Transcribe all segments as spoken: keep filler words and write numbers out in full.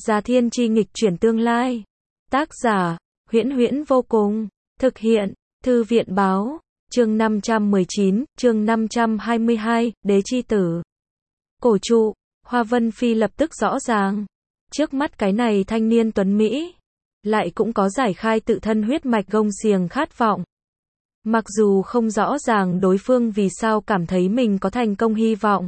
Già Thiên Chi nghịch chuyển tương lai. Tác giả, Huyễn Huyễn vô cùng. Thực hiện, Thư viện báo. Chương năm trăm mười chín, chương năm trăm hai mươi hai, Đế chi tử. Cổ trụ, Hoa Vân Phi lập tức rõ ràng. Trước mắt cái này thanh niên tuấn Mỹ, lại cũng có giải khai tự thân huyết mạch gông xiềng khát vọng. Mặc dù không rõ ràng đối phương vì sao cảm thấy mình có thành công hy vọng.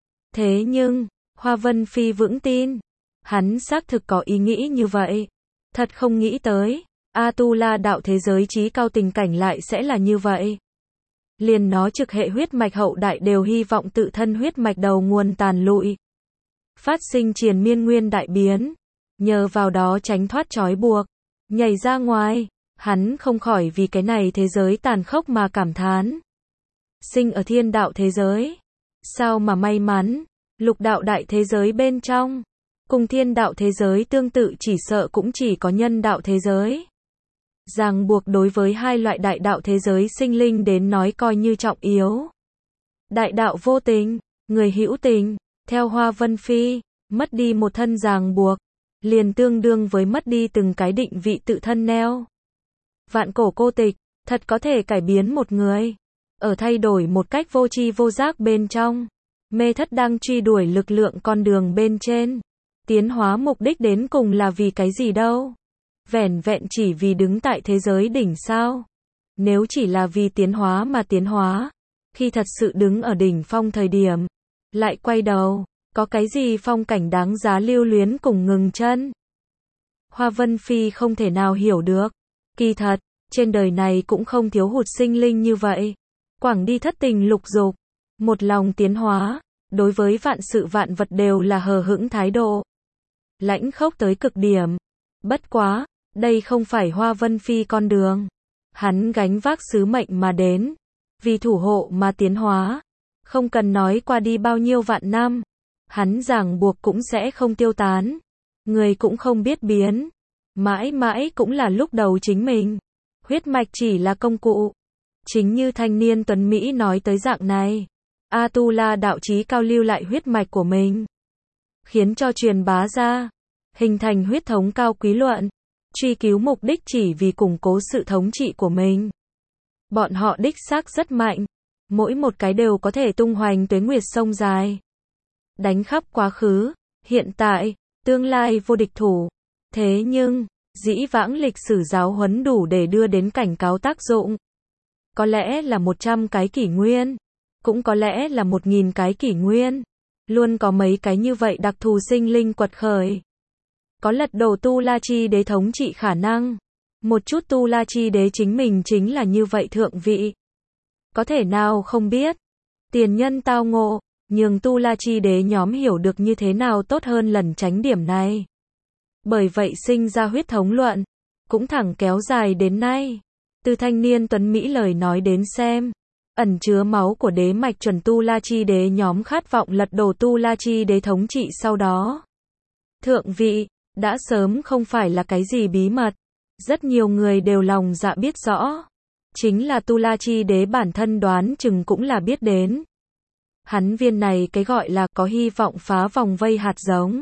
Thế nhưng, Hoa Vân Phi vững tin, hắn xác thực có ý nghĩ như vậy. Thật không nghĩ tới, A-tu-la đạo thế giới trí cao tình cảnh lại sẽ là như vậy. Liền nó trực hệ huyết mạch hậu đại đều hy vọng tự thân huyết mạch đầu nguồn tàn lụi. Phát sinh triền miên nguyên đại biến. Nhờ vào đó tránh thoát trói buộc. Nhảy ra ngoài, hắn không khỏi vì cái này thế giới tàn khốc mà cảm thán. Sinh ở thiên đạo thế giới. Sao mà may mắn, lục đạo đại thế giới bên trong. Cùng thiên đạo thế giới tương tự chỉ sợ cũng chỉ có nhân đạo thế giới. Ràng buộc đối với hai loại đại đạo thế giới sinh linh đến nói coi như trọng yếu. Đại đạo vô tình, người hữu tình, theo Hoa Vân Phi, mất đi một thân ràng buộc, liền tương đương với mất đi từng cái định vị tự thân neo. Vạn cổ cô tịch, thật có thể cải biến một người. Ở thay đổi một cách vô tri vô giác bên trong. Mê thất đang truy đuổi lực lượng con đường bên trên. Tiến hóa mục đích đến cùng là vì cái gì đâu? Vẻn vẹn chỉ vì đứng tại thế giới đỉnh sao? Nếu chỉ là vì tiến hóa mà tiến hóa, khi thật sự đứng ở đỉnh phong thời điểm, lại quay đầu, có cái gì phong cảnh đáng giá lưu luyến cùng ngừng chân? Hoa Vân Phi không thể nào hiểu được. Kỳ thật, trên đời này cũng không thiếu hụt sinh linh như vậy. Quảng đi thất tình lục dục, một lòng tiến hóa, đối với vạn sự vạn vật đều là hờ hững thái độ. Lãnh khốc tới cực điểm. Bất quá, đây không phải Hoa Vân Phi con đường. Hắn gánh vác sứ mệnh mà đến, vì thủ hộ mà tiến hóa. Không cần nói qua đi bao nhiêu vạn năm, hắn ràng buộc cũng sẽ không tiêu tán. Người cũng không biết biến. Mãi mãi cũng là lúc đầu chính mình. Huyết mạch chỉ là công cụ. Chính như thanh niên tuấn Mỹ nói tới dạng này. A-tu-la đạo chí cao lưu lại huyết mạch của mình. Khiến cho truyền bá ra. Hình thành huyết thống cao quý luận. Truy cứu mục đích chỉ vì củng cố sự thống trị của mình. Bọn họ đích xác rất mạnh. Mỗi một cái đều có thể tung hoành tuế nguyệt sông dài. Đánh khắp quá khứ, hiện tại, tương lai vô địch thủ. Thế nhưng, dĩ vãng lịch sử giáo huấn đủ để đưa đến cảnh cáo tác dụng. Có lẽ là một trăm cái kỷ nguyên. Cũng có lẽ là một nghìn cái kỷ nguyên. Luôn có mấy cái như vậy đặc thù sinh linh quật khởi. Có lật đổ Tu La Chi Đế thống trị khả năng. Một chút Tu La Chi Đế chính mình chính là như vậy thượng vị. Có thể nào không biết. Tiền nhân tao ngộ, nhường Tu La Chi Đế nhóm hiểu được như thế nào tốt hơn lẩn tránh điểm này. Bởi vậy sinh ra huyết thống luận, cũng thẳng kéo dài đến nay. Từ thanh niên tuấn Mỹ lời nói đến xem, ẩn chứa máu của đế mạch chuẩn Tu La Chi Đế nhóm khát vọng lật đổ Tu La Chi Đế thống trị sau đó. Thượng vị, đã sớm không phải là cái gì bí mật. Rất nhiều người đều lòng dạ biết rõ. Chính là Tu La Chi Đế bản thân đoán chừng cũng là biết đến. Hắn viên này cái gọi là có hy vọng phá vòng vây hạt giống.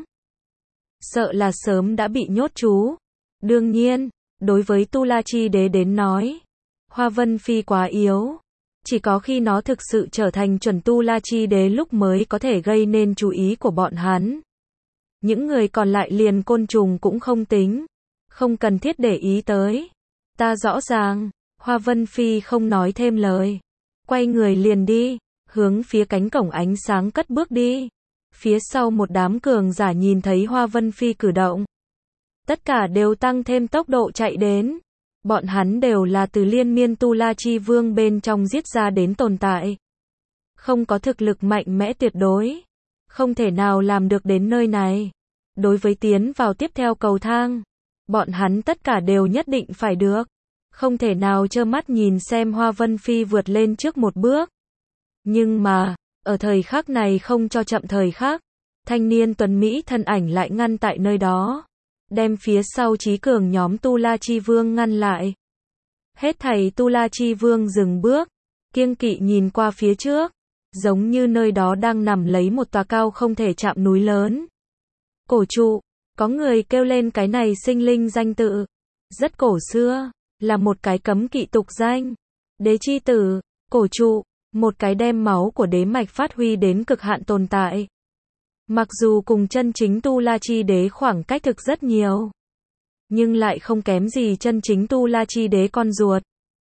Sợ là sớm đã bị nhốt trú. Đương nhiên, đối với Tu La Chi Đế đến nói, Hoa Vân Phi quá yếu. Chỉ có khi nó thực sự trở thành chuẩn Tu La Chi Đế lúc mới có thể gây nên chú ý của bọn hắn. Những người còn lại liền côn trùng cũng không tính. Không cần thiết để ý tới. Ta rõ ràng, Hoa Vân Phi không nói thêm lời. Quay người liền đi, hướng phía cánh cổng ánh sáng cất bước đi. Phía sau một đám cường giả nhìn thấy Hoa Vân Phi cử động. Tất cả đều tăng thêm tốc độ chạy đến. Bọn hắn đều là từ liên miên Tu La Chi Vương bên trong giết ra đến tồn tại. Không có thực lực mạnh mẽ tuyệt đối. Không thể nào làm được đến nơi này. Đối với tiến vào tiếp theo cầu thang, bọn hắn tất cả đều nhất định phải được. Không thể nào trơ mắt nhìn xem Hoa Vân Phi vượt lên trước một bước. Nhưng mà, ở thời khắc này không cho chậm thời khắc, thanh niên tuấn Mỹ thân ảnh lại ngăn tại nơi đó. Đem phía sau trí cường nhóm Tu La Chi Vương ngăn lại. Hết thảy Tu La Chi Vương dừng bước, kiêng kỵ nhìn qua phía trước. Giống như nơi đó đang nằm lấy một tòa cao không thể chạm núi lớn. Cổ trụ, Có người kêu lên cái này sinh linh danh tự. Rất cổ xưa, là một cái cấm kỵ tục danh. Đế chi tử, cổ trụ, một cái đem máu của đế mạch phát huy đến cực hạn tồn tại. Mặc dù cùng chân chính Tu La Chi Đế khoảng cách thực rất nhiều, nhưng lại không kém gì chân chính Tu La Chi Đế con ruột.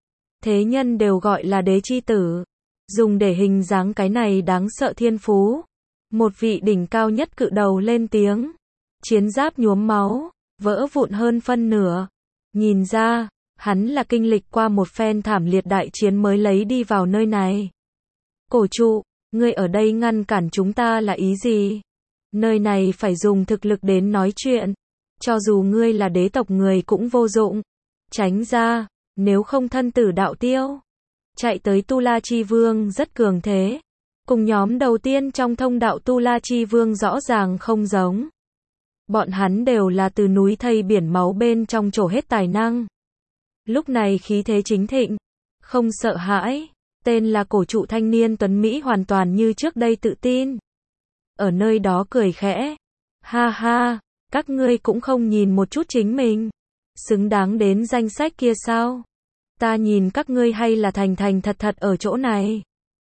Thế nhân đều gọi là đế chi tử, dùng để hình dáng cái này đáng sợ thiên phú. Một vị đỉnh cao nhất cự đầu lên tiếng, chiến giáp nhuốm máu, vỡ vụn hơn phân nửa. Nhìn ra, hắn là kinh lịch qua một phen thảm liệt đại chiến mới lấy đi vào nơi này. Cổ trụ, ngươi ở đây ngăn cản chúng ta là ý gì? Nơi này phải dùng thực lực đến nói chuyện. Cho dù ngươi là đế tộc người cũng vô dụng. Tránh ra, nếu không thân tử đạo tiêu. Chạy tới Tu La Chi Vương rất cường thế. Cùng nhóm đầu tiên trong thông đạo Tu La Chi Vương rõ ràng không giống. Bọn hắn đều là từ núi thây biển máu bên trong trổ hết tài năng. Lúc này khí thế chính thịnh, không sợ hãi. Tên là cổ trụ thanh niên tuấn Mỹ hoàn toàn như trước đây tự tin. Ở nơi đó cười khẽ. Ha ha, các ngươi cũng không nhìn một chút chính mình. Xứng đáng đến danh sách kia sao? Ta nhìn các ngươi hay là thành thành thật thật ở chỗ này.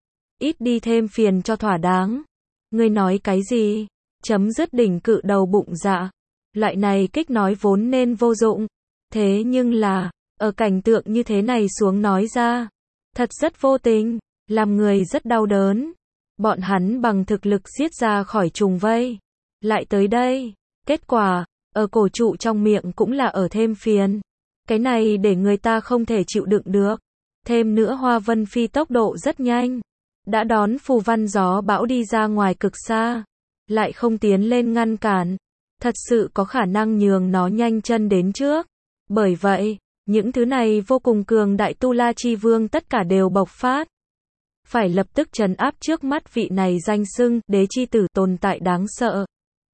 Ít đi thêm phiền cho thỏa đáng. Ngươi nói cái gì? Chấm dứt đỉnh cự đầu bụng dạ. Loại này kích nói vốn nên vô dụng. Thế nhưng là, ở cảnh tượng như thế này xuống nói ra. Thật rất vô tình, làm người rất đau đớn. Bọn hắn bằng thực lực giết ra khỏi trùng vây. Lại tới đây. Kết quả, ở cổ trụ trong miệng cũng là ở thêm phiền. Cái này để người ta không thể chịu đựng được. Thêm nữa Hoa Vân Phi tốc độ rất nhanh. Đã đón phù văn gió bão đi ra ngoài cực xa. Lại không tiến lên ngăn cản. Thật sự có khả năng nhường nó nhanh chân đến trước. Bởi vậy, những thứ này vô cùng cường đại Tu La Chi Vương tất cả đều bộc phát. Phải lập tức trấn áp trước mắt vị này danh xưng đế chi tử tồn tại đáng sợ.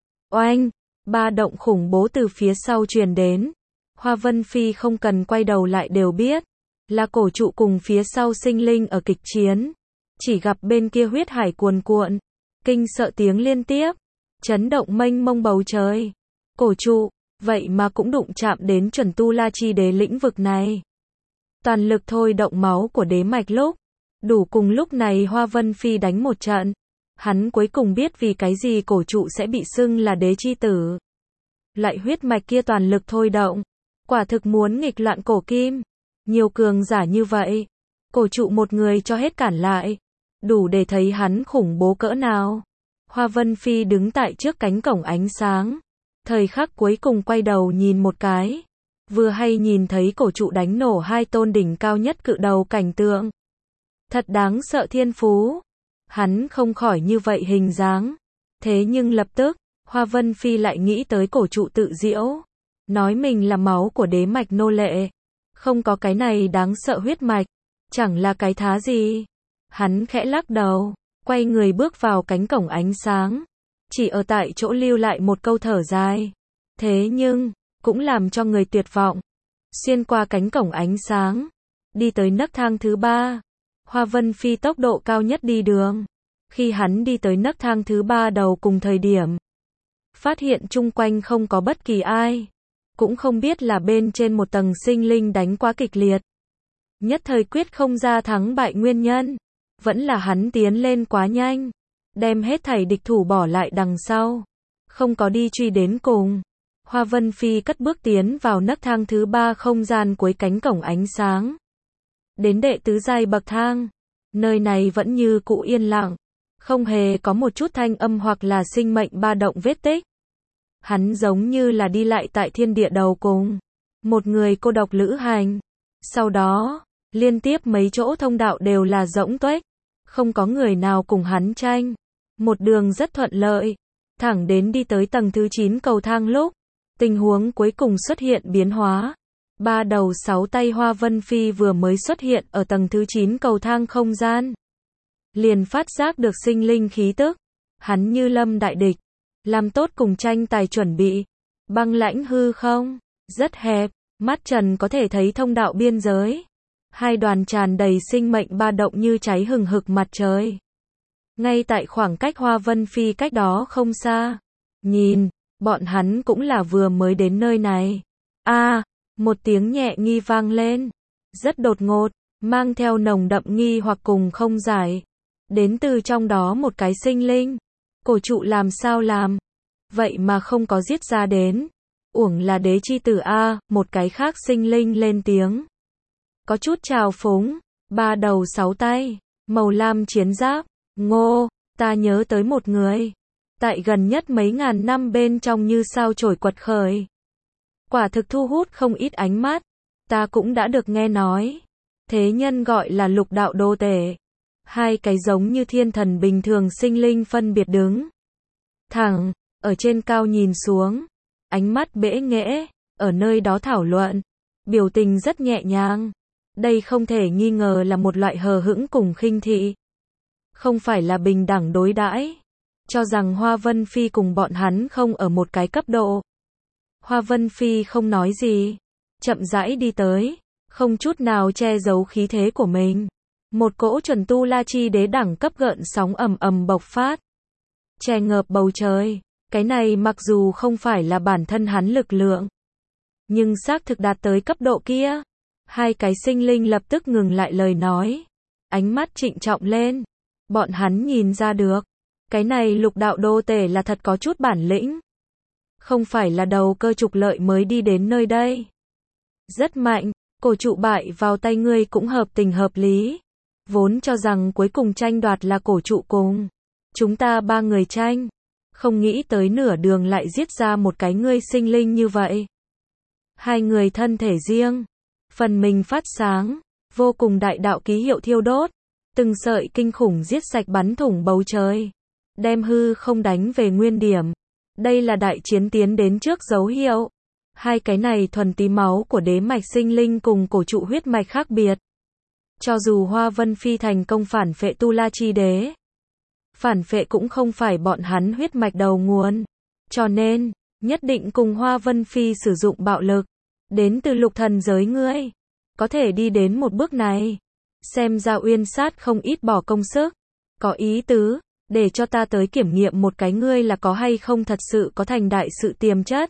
Oanh! Ba động khủng bố từ phía sau truyền đến. Hoa Vân Phi không cần quay đầu lại đều biết. Là cổ trụ cùng phía sau sinh linh ở kịch chiến. Chỉ gặp bên kia huyết hải cuồn cuộn. Kinh sợ tiếng liên tiếp. Chấn động mênh mông bầu trời. Cổ trụ, vậy mà cũng đụng chạm đến chuẩn Tu La Chi Đế lĩnh vực này. Toàn lực thôi động máu của đế mạch lúc. Đủ cùng lúc này Hoa Vân Phi đánh một trận. Hắn cuối cùng biết vì cái gì cổ trụ sẽ bị xưng là đế chi tử. Lại huyết mạch kia toàn lực thôi động. Quả thực muốn nghịch loạn cổ kim. Nhiều cường giả như vậy. Cổ trụ một người cho hết cản lại. Đủ để thấy hắn khủng bố cỡ nào. Hoa Vân Phi đứng tại trước cánh cổng ánh sáng. Thời khắc cuối cùng quay đầu nhìn một cái. Vừa hay nhìn thấy cổ trụ đánh nổ hai tôn đỉnh cao nhất cự đầu cảnh tượng. Thật đáng sợ thiên phú. Hắn không khỏi như vậy hình dáng. Thế nhưng lập tức, Hoa Vân Phi lại nghĩ tới cổ trụ tự diễu. Nói mình là máu của đế mạch nô lệ. Không có cái này đáng sợ huyết mạch. Chẳng là cái thá gì. Hắn khẽ lắc đầu, quay người bước vào cánh cổng ánh sáng. Chỉ ở tại chỗ lưu lại một câu thở dài. Thế nhưng, cũng làm cho người tuyệt vọng. Xuyên qua cánh cổng ánh sáng. Đi tới nấc thang thứ ba. Hoa Vân Phi tốc độ cao nhất đi đường. Khi hắn đi tới nấc thang thứ ba đầu cùng thời điểm. Phát hiện chung quanh không có bất kỳ ai. Cũng không biết là bên trên một tầng sinh linh đánh quá kịch liệt. Nhất thời quyết không ra thắng bại nguyên nhân. Vẫn là hắn tiến lên quá nhanh. Đem hết thảy địch thủ bỏ lại đằng sau. Không có đi truy đến cùng. Hoa Vân Phi cất bước tiến vào nấc thang thứ ba không gian cuối cánh cổng ánh sáng. Đến đệ tứ giai bậc thang. Nơi này vẫn như cũ yên lặng. Không hề có một chút thanh âm hoặc là sinh mệnh ba động vết tích. Hắn giống như là đi lại tại thiên địa đầu cùng. Một người cô độc lữ hành. Sau đó, liên tiếp mấy chỗ thông đạo đều là rỗng tuếch. Không có người nào cùng hắn tranh. Một đường rất thuận lợi. Thẳng đến đi tới tầng thứ chín cầu thang lúc. Tình huống cuối cùng xuất hiện biến hóa. Ba đầu sáu tay Hoa Vân Phi vừa mới xuất hiện ở tầng thứ chín cầu thang không gian. Liền phát giác được sinh linh khí tức. Hắn như lâm đại địch. Làm tốt cùng tranh tài chuẩn bị. Băng lãnh hư không. Rất hẹp. Mắt trần có thể thấy thông đạo biên giới. Hai đoàn tràn đầy sinh mệnh ba động như cháy hừng hực mặt trời. Ngay tại khoảng cách Hoa Vân Phi cách đó không xa. Nhìn. Bọn hắn cũng là vừa mới đến nơi này. A, à, một tiếng nhẹ nghi vang lên. Rất đột ngột, mang theo nồng đậm nghi hoặc cùng không giải. Đến từ trong đó một cái sinh linh. Cổ trụ làm sao làm? Vậy mà không có giết ra đến. Uổng là đế chi tử A, một cái khác sinh linh lên tiếng. Có chút trào phúng, ba đầu sáu tay, màu lam chiến giáp, ngô, ta nhớ tới một người. Tại gần nhất mấy ngàn năm bên trong như sao chổi quật khởi. Quả thực thu hút không ít ánh mắt, ta cũng đã được nghe nói. Thế nhân gọi là lục đạo đô tể. Hai cái giống như thiên thần bình thường sinh linh phân biệt đứng. Thẳng, ở trên cao nhìn xuống. Ánh mắt bẽ nghễ, ở nơi đó thảo luận. Biểu tình rất nhẹ nhàng. Đây không thể nghi ngờ là một loại hờ hững cùng khinh thị. Không phải là bình đẳng đối đãi. Cho rằng Hoa Vân Phi cùng bọn hắn không ở một cái cấp độ. Hoa Vân Phi không nói gì. Chậm rãi đi tới. Không chút nào che giấu khí thế của mình. Một cỗ chuẩn tu la chi đế đẳng cấp gợn sóng ầm ầm bộc phát. Che ngợp bầu trời. Cái này mặc dù không phải là bản thân hắn lực lượng. Nhưng xác thực đạt tới cấp độ kia. Hai cái sinh linh lập tức ngừng lại lời nói. Ánh mắt trịnh trọng lên. Bọn hắn nhìn ra được. Cái này lục đạo đô tể là thật có chút bản lĩnh. Không phải là đầu cơ trục lợi mới đi đến nơi đây. Rất mạnh, cổ trụ bại vào tay ngươi cũng hợp tình hợp lý. Vốn cho rằng cuối cùng tranh đoạt là cổ trụ cùng. Chúng ta ba người tranh. Không nghĩ tới nửa đường lại giết ra một cái ngươi sinh linh như vậy. Hai người thân thể riêng. Phần mình phát sáng. Vô cùng đại đạo ký hiệu thiêu đốt. Từng sợi kinh khủng giết sạch bắn thủng bầu trời. Đem hư không đánh về nguyên điểm. Đây là đại chiến tiến đến trước dấu hiệu. Hai cái này thuần tí máu của đế mạch sinh linh cùng cổ trụ huyết mạch khác biệt. Cho dù Hoa Vân Phi thành công phản phệ Tu La Chi Đế. Phản phệ cũng không phải bọn hắn huyết mạch đầu nguồn. Cho nên, nhất định cùng Hoa Vân Phi sử dụng bạo lực. Đến từ lục thần giới ngươi. Có thể đi đến một bước này. Xem ra Uyên Sát không ít bỏ công sức. Có ý tứ. Để cho ta tới kiểm nghiệm một cái ngươi là có hay không thật sự có thành đại sự tiềm chất.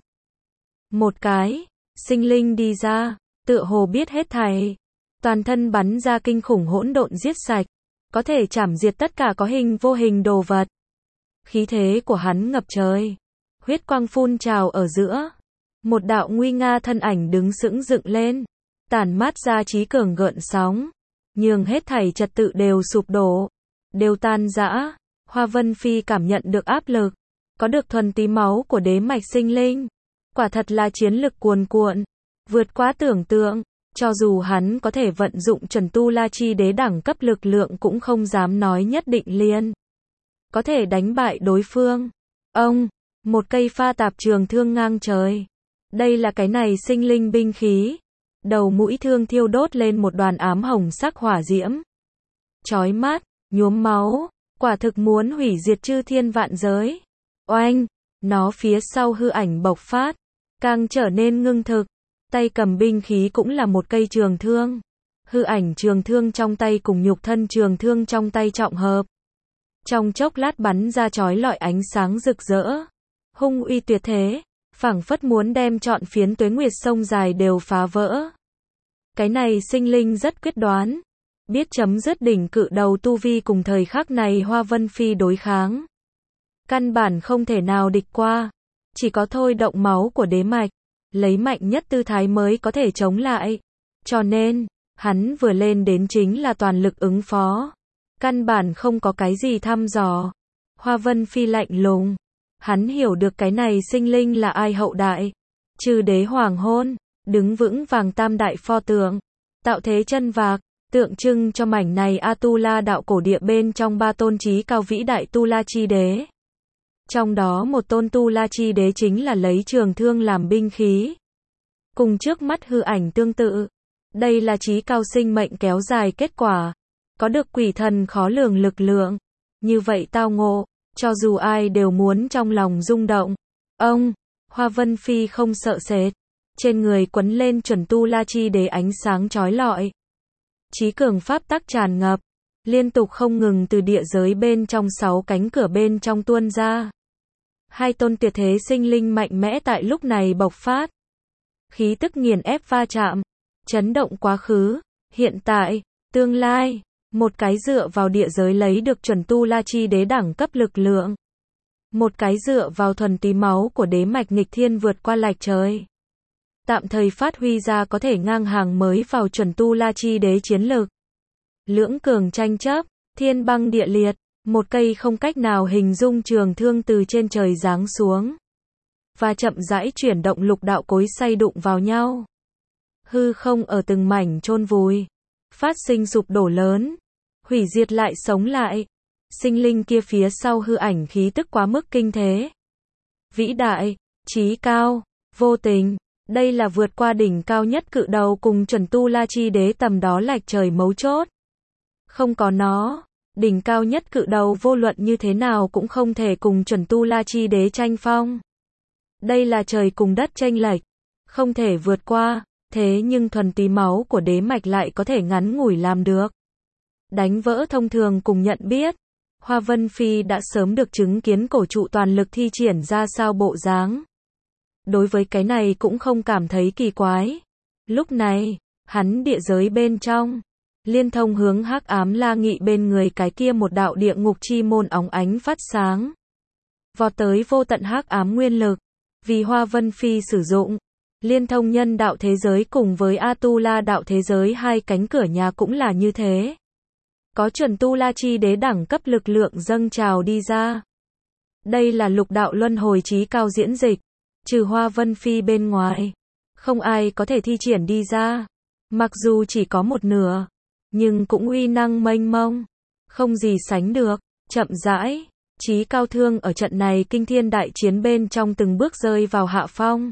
Một cái, sinh linh đi ra, tựa hồ biết hết thảy. Toàn thân bắn ra kinh khủng hỗn độn giết sạch. Có thể chảm diệt tất cả có hình vô hình đồ vật. Khí thế của hắn ngập trời. Huyết quang phun trào ở giữa. Một đạo nguy nga thân ảnh đứng sững dựng lên. Tản mát ra trí cường gợn sóng. Nhưng hết thảy trật tự đều sụp đổ. Đều tan rã. Hoa Vân Phi cảm nhận được áp lực. Có được thuần tí máu của đế mạch sinh linh. Quả thật là chiến lực cuồn cuộn. Vượt quá tưởng tượng. Cho dù hắn có thể vận dụng chuẩn tu la chi đế đẳng cấp lực lượng cũng không dám nói nhất định liền. Có thể đánh bại đối phương. Ông, một cây pha tạp trường thương ngang trời. Đây là cái này sinh linh binh khí. Đầu mũi thương thiêu đốt lên một đoàn ám hồng sắc hỏa diễm. Chói mắt, nhuốm máu. Quả thực muốn hủy diệt chư thiên vạn giới. Oanh, nó phía sau hư ảnh bộc phát. Càng trở nên ngưng thực. Tay cầm binh khí cũng là một cây trường thương. Hư ảnh trường thương trong tay cùng nhục thân trường thương trong tay trọng hợp. Trong chốc lát bắn ra chói lọi ánh sáng rực rỡ. Hung uy tuyệt thế. Phảng phất muốn đem trọn phiến tuế nguyệt sông dài đều phá vỡ. Cái này sinh linh rất quyết đoán. Biết chấm dứt đỉnh cự đầu tu vi cùng thời khắc này Hoa Vân Phi đối kháng. Căn bản không thể nào địch qua. Chỉ có thôi động máu của đế mạch. Lấy mạnh nhất tư thái mới có thể chống lại. Cho nên, hắn vừa lên đến chính là toàn lực ứng phó. Căn bản không có cái gì thăm dò. Hoa Vân Phi lạnh lùng. Hắn hiểu được cái này sinh linh là ai hậu đại. Trừ đế hoàng hôn, đứng vững vàng tam đại pho tượng. Tạo thế chân vạc, tượng trưng cho mảnh này A-tu-la đạo cổ địa bên trong ba tôn trí cao vĩ đại Tu La Chi Đế. Trong đó một tôn Tu La Chi Đế chính là lấy trường thương làm binh khí. Cùng trước mắt hư ảnh tương tự. Đây là trí cao sinh mệnh kéo dài kết quả. Có được quỷ thần khó lường lực lượng. Như vậy tao ngộ, cho dù ai đều muốn trong lòng rung động. Ông, Hoa Vân Phi không sợ sệt. Trên người quấn lên chuẩn Tu La Chi Đế ánh sáng chói lọi. Chí cường pháp tắc tràn ngập. Liên tục không ngừng từ địa giới bên trong sáu cánh cửa bên trong tuôn ra. Hai tôn tuyệt thế sinh linh mạnh mẽ tại lúc này bộc phát. Khí tức nghiền ép va chạm, chấn động quá khứ, hiện tại, tương lai, một cái dựa vào địa giới lấy được chuẩn tu la chi đế đẳng cấp lực lượng. Một cái dựa vào thuần túy máu của đế mạch nghịch thiên vượt qua lạch trời. Tạm thời phát huy ra có thể ngang hàng mới vào chuẩn tu la chi đế chiến lực. Lưỡng cường tranh chấp, thiên băng địa liệt, một cây không cách nào hình dung trường thương từ trên trời giáng xuống. Và chậm rãi chuyển động lục đạo cối xay đụng vào nhau. Hư không ở từng mảnh chôn vùi, phát sinh sụp đổ lớn, hủy diệt lại sống lại. Sinh linh kia phía sau hư ảnh khí tức quá mức kinh thế. Vĩ đại, chí cao, vô tình, đây là vượt qua đỉnh cao nhất cự đầu cùng chuẩn tu la chi đế tầm đó lạch trời mấu chốt. Không có nó, đỉnh cao nhất cự đầu vô luận như thế nào cũng không thể cùng chuẩn tu la chi đế tranh phong. Đây là trời cùng đất chênh lệch, không thể vượt qua, thế nhưng thuần túy máu của đế mạch lại có thể ngắn ngủi làm được. Đánh vỡ thông thường cùng nhận biết. Hoa Vân Phi đã sớm được chứng kiến cổ trụ toàn lực thi triển ra sao bộ dáng. Đối với cái này cũng không cảm thấy kỳ quái. Lúc này, hắn địa giới bên trong, liên thông hướng hắc ám la nghị bên người cái kia một đạo địa ngục chi môn óng ánh phát sáng. Vọt tới vô tận hắc ám nguyên lực, vì Hoa Vân Phi sử dụng, liên thông nhân đạo thế giới cùng với Atula đạo thế giới hai cánh cửa nhà cũng là như thế. Có chuẩn tu la chi đế đẳng cấp lực lượng dâng trào đi ra. Đây là lục đạo luân hồi chí cao diễn dịch, trừ Hoa Vân Phi bên ngoài, không ai có thể thi triển đi ra. Mặc dù chỉ có một nửa, nhưng cũng uy năng mênh mông, không gì sánh được. Chậm rãi, chí cao thương ở trận này kinh thiên đại chiến bên trong từng bước rơi vào hạ phong.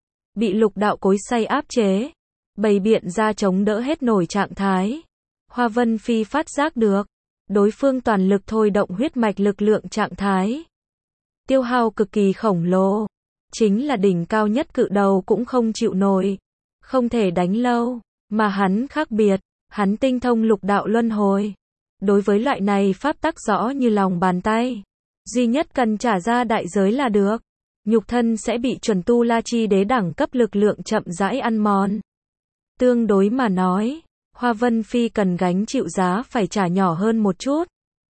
Bị lục đạo cối xay áp chế, bày biện ra chống đỡ hết nổi trạng thái. Hoa Vân Phi phát giác được, đối phương toàn lực thôi động huyết mạch lực lượng trạng thái. Tiêu hao cực kỳ khổng lồ, chính là đỉnh cao nhất cự đầu cũng không chịu nổi, không thể đánh lâu, mà hắn khác biệt, hắn tinh thông lục đạo luân hồi. Đối với loại này pháp tắc rõ như lòng bàn tay, duy nhất cần trả ra đại giới là được, nhục thân sẽ bị chuẩn tu la chi đế đẳng cấp lực lượng chậm rãi ăn mòn. Tương đối mà nói, Hoa Vân Phi cần gánh chịu giá phải trả nhỏ hơn một chút.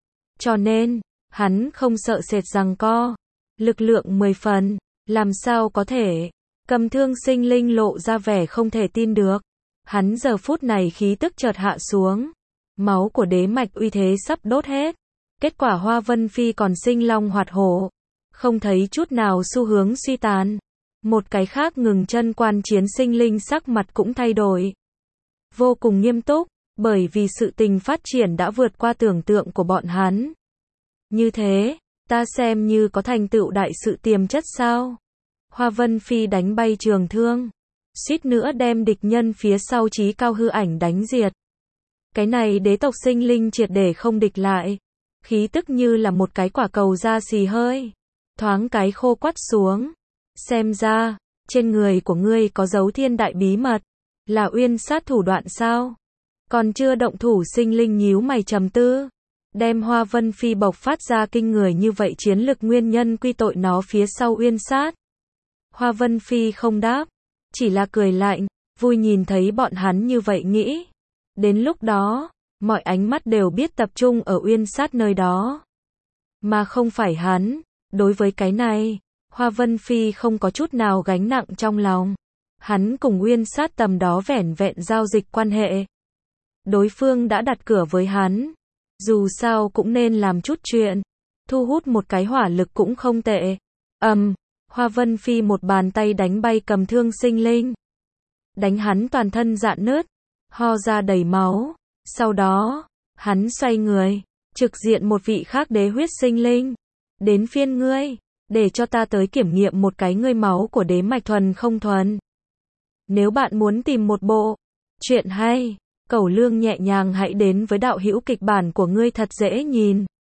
Cho nên, hắn không sợ sệt giằng co. Lực lượng mười phần, làm sao có thể. Cầm thương sinh linh lộ ra vẻ không thể tin được. Hắn giờ phút này khí tức chợt hạ xuống. Máu của đế mạch uy thế sắp đốt hết. Kết quả Hoa Vân Phi còn sinh long hoạt hổ. Không thấy chút nào xu hướng suy tàn. Một cái khác ngừng chân quan chiến sinh linh sắc mặt cũng thay đổi. Vô cùng nghiêm túc, bởi vì sự tình phát triển đã vượt qua tưởng tượng của bọn hắn. Như thế, ta xem như có thành tựu đại sự tiềm chất sao? Hoa Vân Phi đánh bay trường thương, suýt nữa đem địch nhân phía sau chí cao hư ảnh đánh diệt. Cái này đế tộc sinh linh triệt để không địch lại, khí tức như là một cái quả cầu da xì hơi, thoáng cái khô quắt xuống. Xem ra, trên người của ngươi có dấu thiên đại bí mật. Là uyên sát thủ đoạn sao? Còn chưa động thủ sinh linh nhíu mày trầm tư. Đem Hoa Vân Phi bộc phát ra kinh người như vậy chiến lực nguyên nhân quy tội nó phía sau uyên sát. Hoa Vân Phi không đáp, chỉ là cười lạnh, vui nhìn thấy bọn hắn như vậy nghĩ. Đến lúc đó, mọi ánh mắt đều biết tập trung ở uyên sát nơi đó. Mà không phải hắn. Đối với cái này, Hoa Vân Phi không có chút nào gánh nặng trong lòng. Hắn cùng uyên sát tầm đó vẻn vẹn giao dịch quan hệ. Đối phương đã đặt cửa với hắn. Dù sao cũng nên làm chút chuyện. Thu hút một cái hỏa lực cũng không tệ. Ầm, um, Hoa Vân Phi một bàn tay đánh bay cầm thương sinh linh. Đánh hắn toàn thân rạn nứt. Ho ra đầy máu. Sau đó, hắn xoay người. Trực diện một vị khác đế huyết sinh linh. Đến phiên ngươi. Để cho ta tới kiểm nghiệm một cái ngươi máu của đế mạch thuần không thuần. Nếu bạn muốn tìm một bộ chuyện hay, Cẩu Lương nhẹ nhàng hãy đến với đạo hữu kịch bản của ngươi thật dễ nhìn.